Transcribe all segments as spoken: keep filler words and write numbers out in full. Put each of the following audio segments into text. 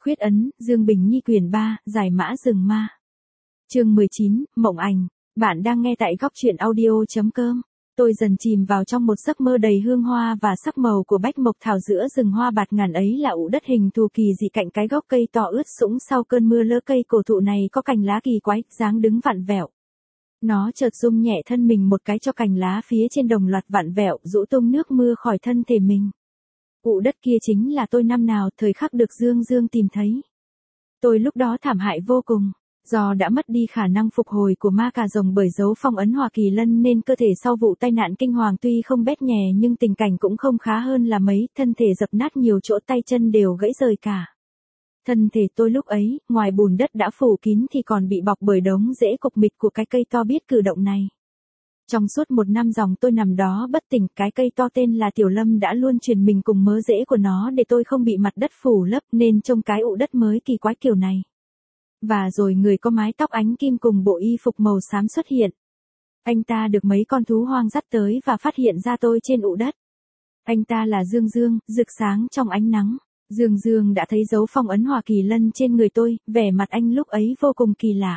Khuyết ấn, Dương Bình Nhi quyển ba, Giải mã rừng ma. Chương mười chín, Mộng ảnh. Bạn đang nghe tại góc truyện audio.com. Tôi dần chìm vào trong một giấc mơ đầy hương hoa và sắc màu của bách mộc thảo. Giữa rừng hoa bạt ngàn ấy là ụ đất hình thù kỳ dị, cạnh cái gốc cây to ướt sũng sau cơn mưa lỡ. Cây cổ thụ này có cành lá kỳ quái, dáng đứng vặn vẹo. Nó chợt rung nhẹ thân mình một cái cho cành lá phía trên đồng loạt vặn vẹo, rũ tung nước mưa khỏi thân thể mình. Ụ đất kia chính là tôi năm nào thời khắc được Dương Dương tìm thấy. Tôi lúc đó thảm hại vô cùng. Do đã mất đi khả năng phục hồi của ma cà rồng bởi dấu phong ấn Hoa Kỳ Lân nên cơ thể sau vụ tai nạn kinh hoàng tuy không bét nhè nhưng tình cảnh cũng không khá hơn là mấy, thân thể dập nát nhiều chỗ, tay chân đều gãy rời cả. Thân thể tôi lúc ấy, ngoài bùn đất đã phủ kín thì còn bị bọc bởi đống rễ cục mịch của cái cây to biết cử động này. Trong suốt một năm dòng tôi nằm đó bất tỉnh, cái cây to tên là Tiểu Lâm đã luôn truyền mình cùng mớ rễ của nó để tôi không bị mặt đất phủ lấp nên trông cái ụ đất mới kỳ quái kiểu này. Và rồi người có mái tóc ánh kim cùng bộ y phục màu xám xuất hiện. Anh ta được mấy con thú hoang dắt tới và phát hiện ra tôi trên ụ đất. Anh ta là Dương Dương, rực sáng trong ánh nắng. Dương Dương đã thấy dấu phong ấn Hoa Kỳ Lân trên người tôi, vẻ mặt anh lúc ấy vô cùng kỳ lạ.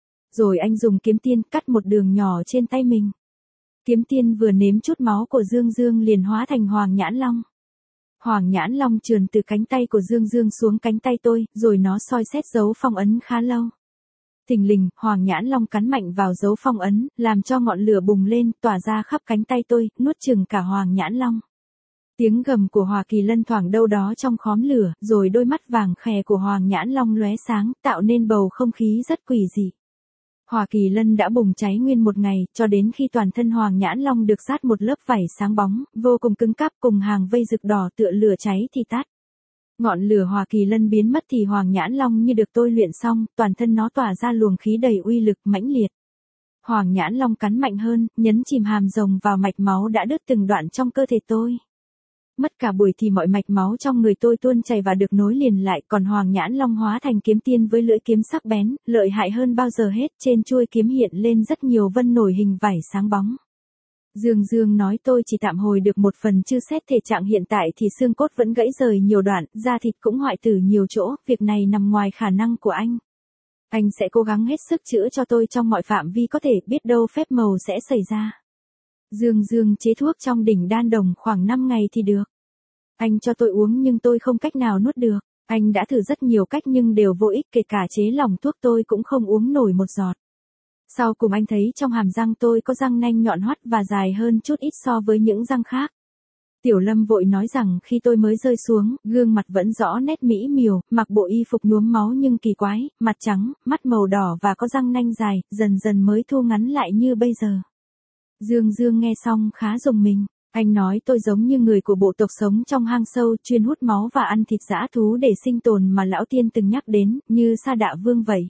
Rồi anh dùng kiếm tiên cắt một đường nhỏ trên tay mình. Kiếm tiên vừa nếm chút máu của Dương Dương liền hóa thành Hoàng Nhãn Long. Hoàng Nhãn Long trườn từ cánh tay của Dương Dương xuống cánh tay tôi, rồi nó soi xét dấu phong ấn khá lâu. Thình lình, Hoàng Nhãn Long cắn mạnh vào dấu phong ấn, làm cho ngọn lửa bùng lên, tỏa ra khắp cánh tay tôi, nuốt chửng cả Hoàng Nhãn Long. Tiếng gầm của Hoa Kỳ Lân thoảng đâu đó trong khóm lửa, rồi đôi mắt vàng khè của Hoàng Nhãn Long lóe sáng, tạo nên bầu không khí rất quỷ dị. Hoa Kỳ Lân đã bùng cháy nguyên một ngày, cho đến khi toàn thân Hoàng Nhãn Long được dát một lớp vảy sáng bóng, vô cùng cứng cáp, cùng hàng vây rực đỏ tựa lửa cháy thì tắt. Ngọn lửa Hoa Kỳ Lân biến mất thì Hoàng Nhãn Long như được tôi luyện xong, toàn thân nó tỏa ra luồng khí đầy uy lực mãnh liệt. Hoàng Nhãn Long cắn mạnh hơn, nhấn chìm hàm rồng vào mạch máu đã đứt từng đoạn trong cơ thể tôi. Mất cả buổi thì mọi mạch máu trong người tôi tuôn chảy và được nối liền lại, còn Hoàng Nhãn Long hóa thành kiếm tiên với lưỡi kiếm sắc bén, lợi hại hơn bao giờ hết, trên chuôi kiếm hiện lên rất nhiều vân nổi hình vảy sáng bóng. Dương Dương nói tôi chỉ tạm hồi được một phần chứ xét thể trạng hiện tại thì xương cốt vẫn gãy rời nhiều đoạn, da thịt cũng hoại tử nhiều chỗ, việc này nằm ngoài khả năng của anh. Anh sẽ cố gắng hết sức chữa cho tôi trong mọi phạm vi có thể, biết đâu phép màu sẽ xảy ra. Dương Dương chế thuốc trong đỉnh đan đồng khoảng năm ngày thì được. Anh cho tôi uống nhưng tôi không cách nào nuốt được. Anh đã thử rất nhiều cách nhưng đều vô ích, kể cả chế lỏng thuốc tôi cũng không uống nổi một giọt. Sau cùng anh thấy trong hàm răng tôi có răng nanh nhọn hoắt và dài hơn chút ít so với những răng khác. Tiểu Lâm vội nói rằng khi tôi mới rơi xuống, gương mặt vẫn rõ nét mỹ miều, mặc bộ y phục nhuốm máu nhưng kỳ quái, mặt trắng, mắt màu đỏ và có răng nanh dài, dần dần mới thu ngắn lại như bây giờ. Dương Dương nghe xong khá rùng mình. Anh nói tôi giống như người của bộ tộc sống trong hang sâu, chuyên hút máu và ăn thịt dã thú để sinh tồn mà lão tiên từng nhắc đến, như Sa Đạ Vương vậy.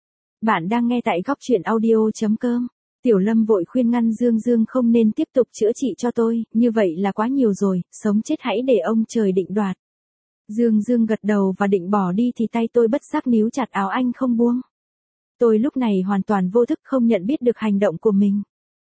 Bạn đang nghe tại góc truyện audio.com. Tiểu Lâm vội khuyên ngăn Dương Dương không nên tiếp tục chữa trị cho tôi, như vậy là quá nhiều rồi, sống chết hãy để ông trời định đoạt. Dương Dương gật đầu và định bỏ đi thì tay tôi bất giác níu chặt áo anh không buông. Tôi lúc này hoàn toàn vô thức, không nhận biết được hành động của mình.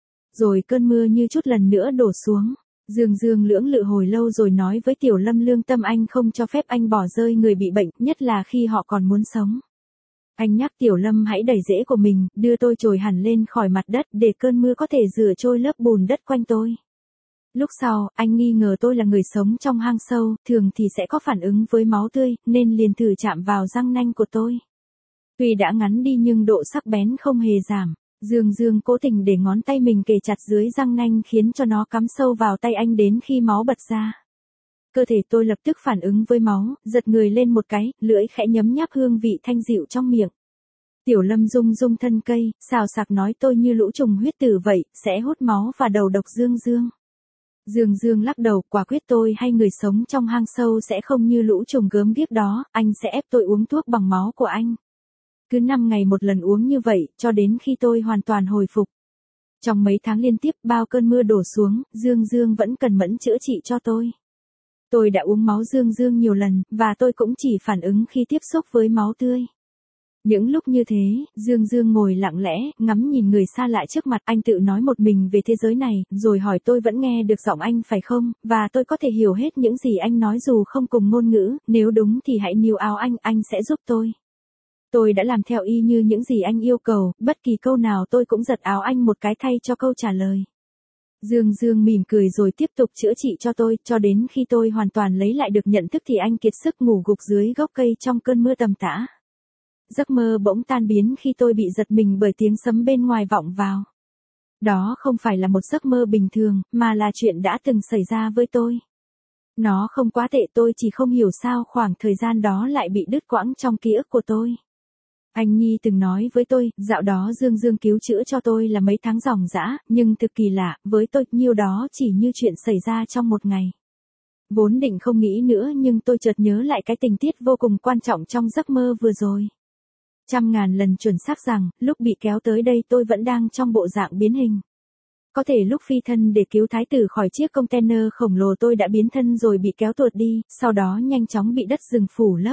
Rồi cơn mưa như chút lần nữa đổ xuống. Dương Dương lưỡng lự hồi lâu rồi nói với Tiểu Lâm, lương tâm anh không cho phép anh bỏ rơi người bị bệnh, nhất là khi họ còn muốn sống. Anh nhắc Tiểu Lâm hãy đẩy rễ của mình, đưa tôi trồi hẳn lên khỏi mặt đất để cơn mưa có thể rửa trôi lớp bùn đất quanh tôi. Lúc sau, anh nghi ngờ tôi là người sống trong hang sâu, thường thì sẽ có phản ứng với máu tươi, nên liền thử chạm vào răng nanh của tôi. Tuy đã ngắn đi nhưng độ sắc bén không hề giảm. Dương Dương cố tình để ngón tay mình kề chặt dưới răng nanh khiến cho nó cắm sâu vào tay anh đến khi máu bật ra. Cơ thể tôi lập tức phản ứng với máu, giật người lên một cái, lưỡi khẽ nhấm nháp hương vị thanh dịu trong miệng. Tiểu Lâm rung rung thân cây, xào xạc nói tôi như lũ trùng huyết tử vậy, sẽ hút máu và đầu độc Dương Dương. Dương Dương lắc đầu, quả quyết tôi hay người sống trong hang sâu sẽ không như lũ trùng gớm ghiếc đó, anh sẽ ép tôi uống thuốc bằng máu của anh. Cứ năm ngày một lần uống như vậy, cho đến khi tôi hoàn toàn hồi phục. Trong mấy tháng liên tiếp bao cơn mưa đổ xuống, Dương Dương vẫn cần mẫn chữa trị cho tôi. Tôi đã uống máu Dương Dương nhiều lần, và tôi cũng chỉ phản ứng khi tiếp xúc với máu tươi. Những lúc như thế, Dương Dương ngồi lặng lẽ, ngắm nhìn người xa lạ trước mặt, anh tự nói một mình về thế giới này, rồi hỏi tôi vẫn nghe được giọng anh phải không, và tôi có thể hiểu hết những gì anh nói dù không cùng ngôn ngữ, nếu đúng thì hãy níu áo anh, anh sẽ giúp tôi. Tôi đã làm theo y như những gì anh yêu cầu, bất kỳ câu nào tôi cũng giật áo anh một cái thay cho câu trả lời. Dương Dương mỉm cười rồi tiếp tục chữa trị cho tôi, cho đến khi tôi hoàn toàn lấy lại được nhận thức thì anh kiệt sức ngủ gục dưới gốc cây trong cơn mưa tầm tã. Giấc mơ bỗng tan biến khi tôi bị giật mình bởi tiếng sấm bên ngoài vọng vào. Đó không phải là một giấc mơ bình thường, mà là chuyện đã từng xảy ra với tôi. Nó không quá tệ, tôi chỉ không hiểu sao khoảng thời gian đó lại bị đứt quãng trong ký ức của tôi. Anh Nhi từng nói với tôi, dạo đó Dương Dương cứu chữa cho tôi là mấy tháng ròng rã, nhưng thực kỳ lạ, với tôi, nhiêu đó chỉ như chuyện xảy ra trong một ngày. Vốn định không nghĩ nữa nhưng tôi chợt nhớ lại cái tình tiết vô cùng quan trọng trong giấc mơ vừa rồi. Trăm ngàn lần chuẩn xác rằng, lúc bị kéo tới đây tôi vẫn đang trong bộ dạng biến hình. Có thể lúc phi thân để cứu thái tử khỏi chiếc container khổng lồ tôi đã biến thân rồi bị kéo tuột đi, sau đó nhanh chóng bị đất rừng phủ lấp.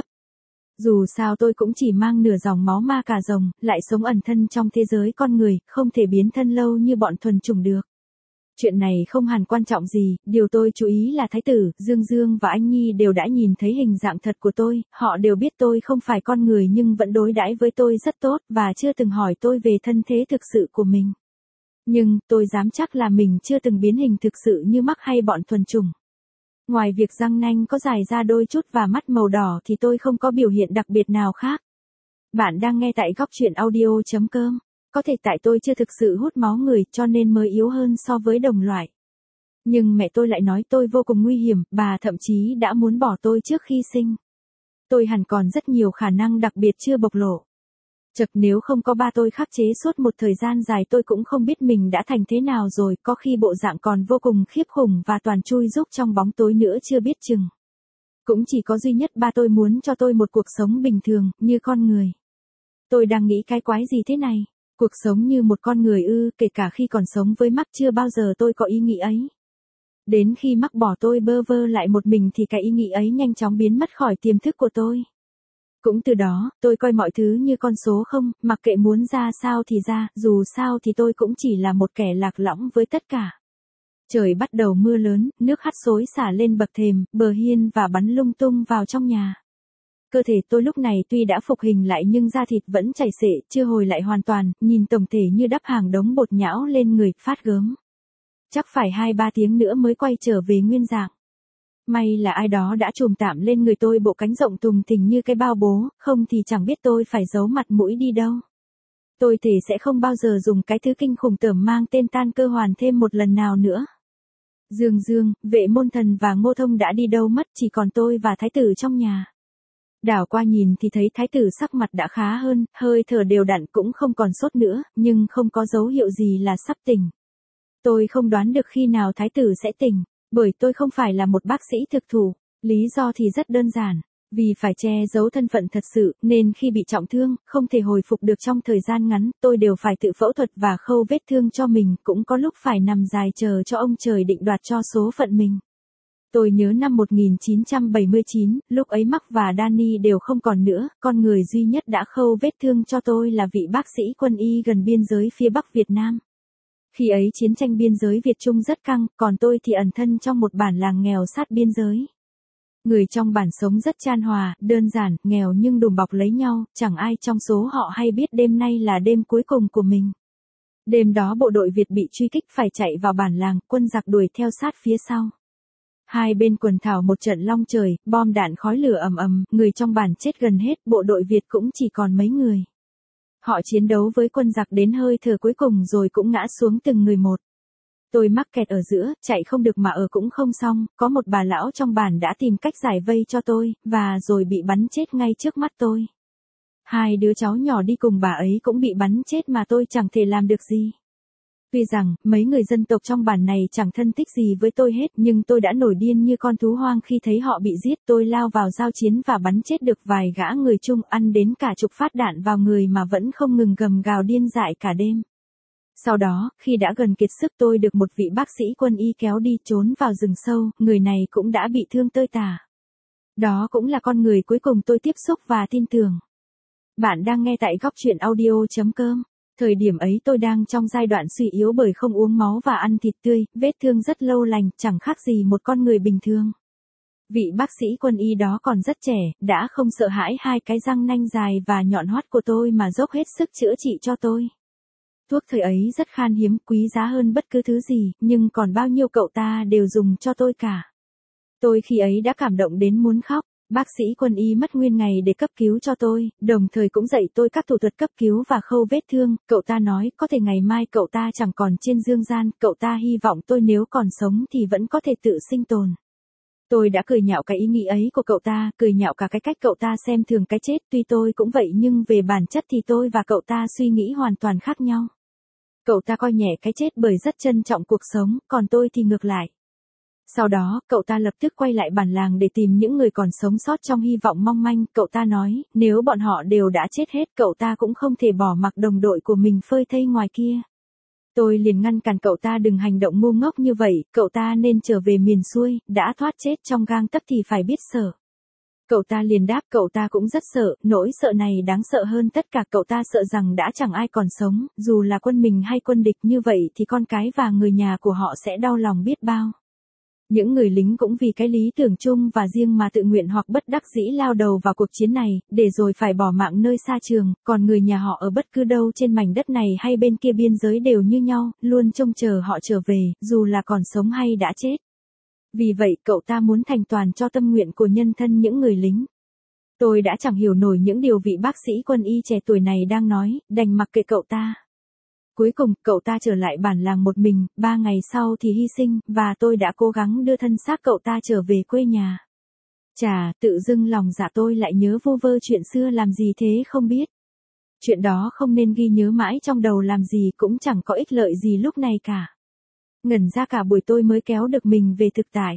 Dù sao tôi cũng chỉ mang nửa dòng máu ma cà rồng, lại sống ẩn thân trong thế giới con người, không thể biến thân lâu như bọn thuần chủng được. Chuyện này không hẳn quan trọng gì, điều tôi chú ý là thái tử, Dương Dương và anh Nhi đều đã nhìn thấy hình dạng thật của tôi, họ đều biết tôi không phải con người nhưng vẫn đối đãi với tôi rất tốt và chưa từng hỏi tôi về thân thế thực sự của mình. Nhưng, tôi dám chắc là mình chưa từng biến hình thực sự như Mắc hay bọn thuần chủng. Ngoài việc răng nanh có dài ra đôi chút và mắt màu đỏ thì tôi không có biểu hiện đặc biệt nào khác. Bạn đang nghe tại góc truyện audio chấm com. Có thể tại tôi chưa thực sự hút máu người cho nên mới yếu hơn so với đồng loại. Nhưng mẹ tôi lại nói tôi vô cùng nguy hiểm, bà thậm chí đã muốn bỏ tôi trước khi sinh. Tôi hẳn còn rất nhiều khả năng đặc biệt chưa bộc lộ. Chật nếu không có ba tôi khắc chế suốt một thời gian dài tôi cũng không biết mình đã thành thế nào rồi, có khi bộ dạng còn vô cùng khiếp khủng và toàn chui rúc trong bóng tối nữa chưa biết chừng. Cũng chỉ có duy nhất ba tôi muốn cho tôi một cuộc sống bình thường, như con người. Tôi đang nghĩ cái quái gì thế này? Cuộc sống như một con người ư, kể cả khi còn sống với Mắc chưa bao giờ tôi có ý nghĩ ấy. Đến khi Mắc bỏ tôi bơ vơ lại một mình thì cái ý nghĩ ấy nhanh chóng biến mất khỏi tiềm thức của tôi. Cũng từ đó, tôi coi mọi thứ như con số không, mặc kệ muốn ra sao thì ra, dù sao thì tôi cũng chỉ là một kẻ lạc lõng với tất cả. Trời bắt đầu mưa lớn, nước hắt xối xả lên bậc thềm, bờ hiên và bắn lung tung vào trong nhà. Cơ thể tôi lúc này tuy đã phục hình lại nhưng da thịt vẫn chảy xệ, chưa hồi lại hoàn toàn, nhìn tổng thể như đắp hàng đống bột nhão lên người, phát gớm. Chắc phải hai ba tiếng nữa mới quay trở về nguyên dạng. May là ai đó đã trùm tạm lên người tôi bộ cánh rộng tùng thình như cái bao bố, không thì chẳng biết tôi phải giấu mặt mũi đi đâu. Tôi thề sẽ không bao giờ dùng cái thứ kinh khủng tởm mang tên Tan Cơ Hoàn thêm một lần nào nữa. Dương Dương, Vệ Môn Thần và Ngô Thông đã đi đâu mất, chỉ còn tôi và thái tử trong nhà. Đảo qua nhìn thì thấy thái tử sắc mặt đã khá hơn, hơi thở đều đặn cũng không còn sốt nữa, nhưng không có dấu hiệu gì là sắp tỉnh. Tôi không đoán được khi nào thái tử sẽ tỉnh, bởi tôi không phải là một bác sĩ thực thụ. Lý do thì rất đơn giản, vì phải che giấu thân phận thật sự, nên khi bị trọng thương, không thể hồi phục được trong thời gian ngắn, tôi đều phải tự phẫu thuật và khâu vết thương cho mình, cũng có lúc phải nằm dài chờ cho ông trời định đoạt cho số phận mình. Tôi nhớ năm một nghìn chín trăm bảy mươi chín, lúc ấy Mắc và Danny đều không còn nữa, con người duy nhất đã khâu vết thương cho tôi là vị bác sĩ quân y gần biên giới phía Bắc Việt Nam. Khi ấy chiến tranh biên giới Việt Trung rất căng, còn tôi thì ẩn thân trong một bản làng nghèo sát biên giới. Người trong bản sống rất chan hòa, đơn giản, nghèo nhưng đùm bọc lấy nhau, chẳng ai trong số họ hay biết đêm nay là đêm cuối cùng của mình. Đêm đó bộ đội Việt bị truy kích phải chạy vào bản làng, quân giặc đuổi theo sát phía sau. Hai bên quần thảo một trận long trời, bom đạn khói lửa ầm ầm, người trong bản chết gần hết, bộ đội Việt cũng chỉ còn mấy người. Họ chiến đấu với quân giặc đến hơi thở cuối cùng rồi cũng ngã xuống từng người một. Tôi mắc kẹt ở giữa, chạy không được mà ở cũng không xong, có một bà lão trong bản đã tìm cách giải vây cho tôi, và rồi bị bắn chết ngay trước mắt tôi. Hai đứa cháu nhỏ đi cùng bà ấy cũng bị bắn chết mà tôi chẳng thể làm được gì. Tuy rằng, mấy người dân tộc trong bản này chẳng thân thích gì với tôi hết, nhưng tôi đã nổi điên như con thú hoang khi thấy họ bị giết. Tôi lao vào giao chiến và bắn chết được vài gã người Trung, ăn đến cả chục phát đạn vào người mà vẫn không ngừng gầm gào điên dại cả đêm. Sau đó, khi đã gần kiệt sức tôi được một vị bác sĩ quân y kéo đi trốn vào rừng sâu, người này cũng đã bị thương tơi tả. Đó cũng là con người cuối cùng tôi tiếp xúc và tin tưởng. Bạn đang nghe tại góc chuyện audio chấm com. Thời điểm ấy tôi đang trong giai đoạn suy yếu bởi không uống máu và ăn thịt tươi, vết thương rất lâu lành, chẳng khác gì một con người bình thường. Vị bác sĩ quân y đó còn rất trẻ, đã không sợ hãi hai cái răng nanh dài và nhọn hoắt của tôi mà dốc hết sức chữa trị cho tôi. Thuốc thời ấy rất khan hiếm, quý giá hơn bất cứ thứ gì, nhưng còn bao nhiêu cậu ta đều dùng cho tôi cả. Tôi khi ấy đã cảm động đến muốn khóc. Bác sĩ quân y mất nguyên ngày để cấp cứu cho tôi, đồng thời cũng dạy tôi các thủ thuật cấp cứu và khâu vết thương. Cậu ta nói có thể ngày mai cậu ta chẳng còn trên dương gian, cậu ta hy vọng tôi nếu còn sống thì vẫn có thể tự sinh tồn. Tôi đã cười nhạo cái ý nghĩ ấy của cậu ta, cười nhạo cả cái cách cậu ta xem thường cái chết, tuy tôi cũng vậy nhưng về bản chất thì tôi và cậu ta suy nghĩ hoàn toàn khác nhau. Cậu ta coi nhẹ cái chết bởi rất trân trọng cuộc sống, còn tôi thì ngược lại. Sau đó, cậu ta lập tức quay lại bản làng để tìm những người còn sống sót trong hy vọng mong manh. Cậu ta nói, nếu bọn họ đều đã chết hết, cậu ta cũng không thể bỏ mặc đồng đội của mình phơi thây ngoài kia. Tôi liền ngăn cản cậu ta đừng hành động ngu ngốc như vậy, cậu ta nên trở về miền xuôi, đã thoát chết trong gang tấc thì phải biết sợ. Cậu ta liền đáp, cậu ta cũng rất sợ, nỗi sợ này đáng sợ hơn tất cả. Cậu ta sợ rằng đã chẳng ai còn sống, dù là quân mình hay quân địch, như vậy thì con cái và người nhà của họ sẽ đau lòng biết bao. Những người lính cũng vì cái lý tưởng chung và riêng mà tự nguyện hoặc bất đắc dĩ lao đầu vào cuộc chiến này, để rồi phải bỏ mạng nơi xa trường, còn người nhà họ ở bất cứ đâu trên mảnh đất này hay bên kia biên giới đều như nhau, luôn trông chờ họ trở về, dù là còn sống hay đã chết. Vì vậy, cậu ta muốn thành toàn cho tâm nguyện của nhân thân những người lính. Tôi đã chẳng hiểu nổi những điều vị bác sĩ quân y trẻ tuổi này đang nói, đành mặc kệ cậu ta. Cuối cùng, cậu ta trở lại bản làng một mình, ba ngày sau thì hy sinh, và tôi đã cố gắng đưa thân xác cậu ta trở về quê nhà. Chà, tự dưng lòng dạ tôi lại nhớ vu vơ chuyện xưa làm gì thế không biết. Chuyện đó không nên ghi nhớ mãi trong đầu làm gì, cũng chẳng có ích lợi gì lúc này cả. Ngẩn ra cả buổi tôi mới kéo được mình về thực tại.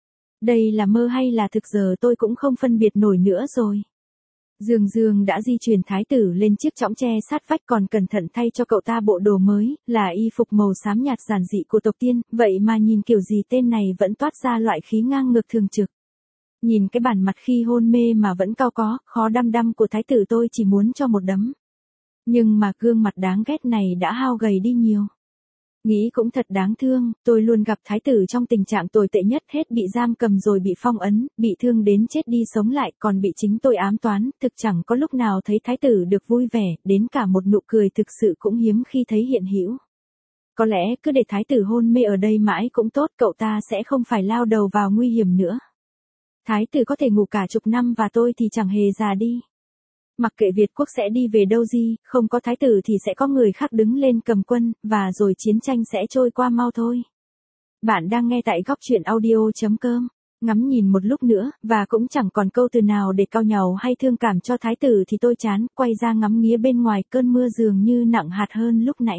Đây là mơ hay là thực giờ tôi cũng không phân biệt nổi nữa rồi. Dương Dương đã di chuyển thái tử lên chiếc chõng tre sát vách, còn cẩn thận thay cho cậu ta bộ đồ mới, là y phục màu xám nhạt giản dị của tộc Tiên, vậy mà nhìn kiểu gì tên này vẫn toát ra loại khí ngang ngược thường trực. Nhìn cái bản mặt khi hôn mê mà vẫn cau có, khó đăm đăm của thái tử tôi chỉ muốn cho một đấm. Nhưng mà gương mặt đáng ghét này đã hao gầy đi nhiều. Nghĩ cũng thật đáng thương, tôi luôn gặp thái tử trong tình trạng tồi tệ nhất, hết bị giam cầm rồi bị phong ấn, bị thương đến chết đi sống lại, còn bị chính tôi ám toán, thực chẳng có lúc nào thấy thái tử được vui vẻ, đến cả một nụ cười thực sự cũng hiếm khi thấy hiện hữu. Có lẽ cứ để thái tử hôn mê ở đây mãi cũng tốt, cậu ta sẽ không phải lao đầu vào nguy hiểm nữa. Thái tử có thể ngủ cả chục năm và tôi thì chẳng hề già đi. Mặc kệ Việt quốc sẽ đi về đâu gì, không có thái tử thì sẽ có người khác đứng lên cầm quân, và rồi chiến tranh sẽ trôi qua mau thôi. Bạn đang nghe tại góc chuyện audio chấm com. Ngắm nhìn một lúc nữa, và cũng chẳng còn câu từ nào để cau nhàu hay thương cảm cho thái tử thì tôi chán, quay ra ngắm nghía bên ngoài, cơn mưa dường như nặng hạt hơn lúc nãy.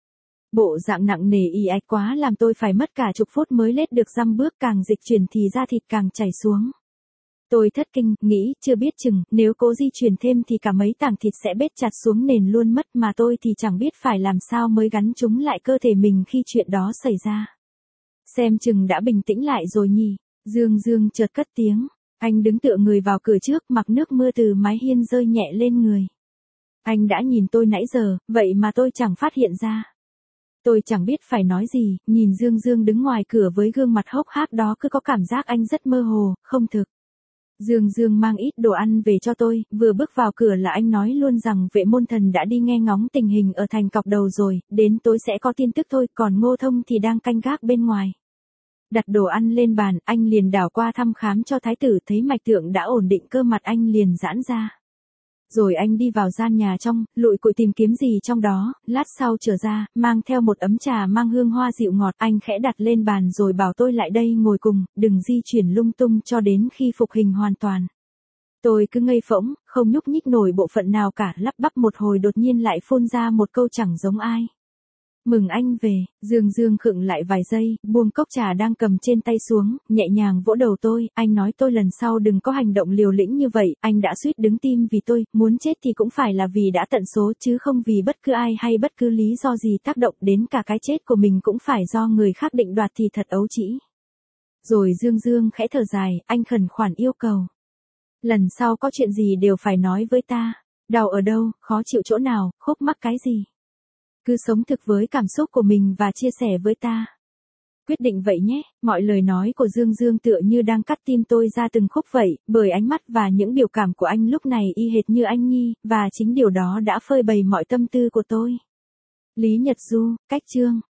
Bộ dạng nặng nề ì ạch quá làm tôi phải mất cả chục phút mới lết được dăm bước, càng dịch chuyển thì da thịt càng chảy xuống. Tôi thất kinh, nghĩ, chưa biết chừng, nếu cố di chuyển thêm thì cả mấy tảng thịt sẽ bết chặt xuống nền luôn mất, mà tôi thì chẳng biết phải làm sao mới gắn chúng lại cơ thể mình khi chuyện đó xảy ra. Xem chừng đã bình tĩnh lại rồi nhỉ. Dương Dương chợt cất tiếng. Anh đứng tựa người vào cửa trước, mặc nước mưa từ mái hiên rơi nhẹ lên người. Anh đã nhìn tôi nãy giờ, vậy mà tôi chẳng phát hiện ra. Tôi chẳng biết phải nói gì, nhìn Dương Dương đứng ngoài cửa với gương mặt hốc hác đó, cứ có cảm giác anh rất mơ hồ, không thực. Dương Dương mang ít đồ ăn về cho tôi, vừa bước vào cửa là anh nói luôn rằng vệ môn thần đã đi nghe ngóng tình hình ở thành Cọc Đầu rồi, đến tối sẽ có tin tức thôi, còn Ngô Thông thì đang canh gác bên ngoài. Đặt đồ ăn lên bàn, anh liền đảo qua thăm khám cho thái tử, thấy mạch tượng đã ổn định, cơ mặt anh liền giãn ra. Rồi anh đi vào gian nhà trong, lụi cụi tìm kiếm gì trong đó, lát sau trở ra, mang theo một ấm trà mang hương hoa dịu ngọt, anh khẽ đặt lên bàn rồi bảo tôi lại đây ngồi cùng, đừng di chuyển lung tung cho đến khi phục hình hoàn toàn. Tôi cứ ngây phỗng, không nhúc nhích nổi bộ phận nào cả, lắp bắp một hồi đột nhiên lại phun ra một câu chẳng giống ai. Mừng anh về. Dương Dương khựng lại vài giây, buông cốc trà đang cầm trên tay xuống, nhẹ nhàng vỗ đầu tôi, anh nói tôi lần sau đừng có hành động liều lĩnh như vậy, anh đã suýt đứng tim vì tôi, muốn chết thì cũng phải là vì đã tận số chứ không vì bất cứ ai hay bất cứ lý do gì tác động, đến cả cái chết của mình cũng phải do người khác định đoạt thì thật ấu trĩ. Rồi Dương Dương khẽ thở dài, anh khẩn khoản yêu cầu. Lần sau có chuyện gì đều phải nói với ta. Đau ở đâu, khó chịu chỗ nào, khúc mắc cái gì? Cứ sống thực với cảm xúc của mình và chia sẻ với ta. Quyết định vậy nhé, mọi lời nói của Dương Dương tựa như đang cắt tim tôi ra từng khúc vậy, bởi ánh mắt và những biểu cảm của anh lúc này y hệt như anh Nhi, và chính điều đó đã phơi bày mọi tâm tư của tôi. Lý Nhật Du, cách chương.